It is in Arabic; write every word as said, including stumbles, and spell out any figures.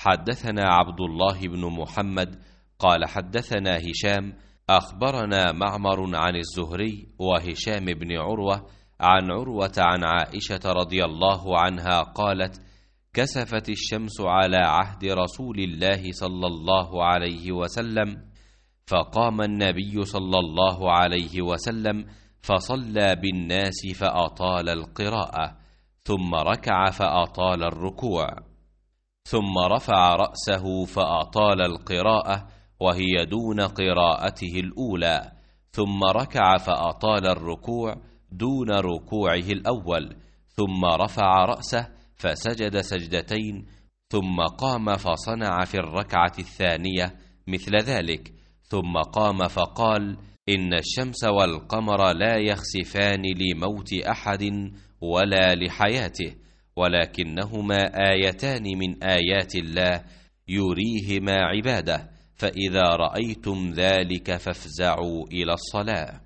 حدثنا عبد الله بن محمد قال حدثنا هشام أخبرنا معمر عن الزهري وهشام بن عروة عن عروة عن عائشة رضي الله عنها قالت: كسفت الشمس على عهد رسول الله صلى الله عليه وسلم، فقام النبي صلى الله عليه وسلم فصلى بالناس فأطال القراءة، ثم ركع فأطال الركوع، ثم رفع رأسه فأطال القراءة وهي دون قراءته الأولى، ثم ركع فأطال الركوع دون ركوعه الأول، ثم رفع رأسه فسجد سجدتين، ثم قام فصنع في الركعة الثانية مثل ذلك، ثم قام فقال: إن الشمس والقمر لا يخسفان لموت أحد ولا لحياته، ولكنهما آيتان من آيات الله يريهما عباده، فإذا رأيتم ذلك فافزعوا إلى الصلاة.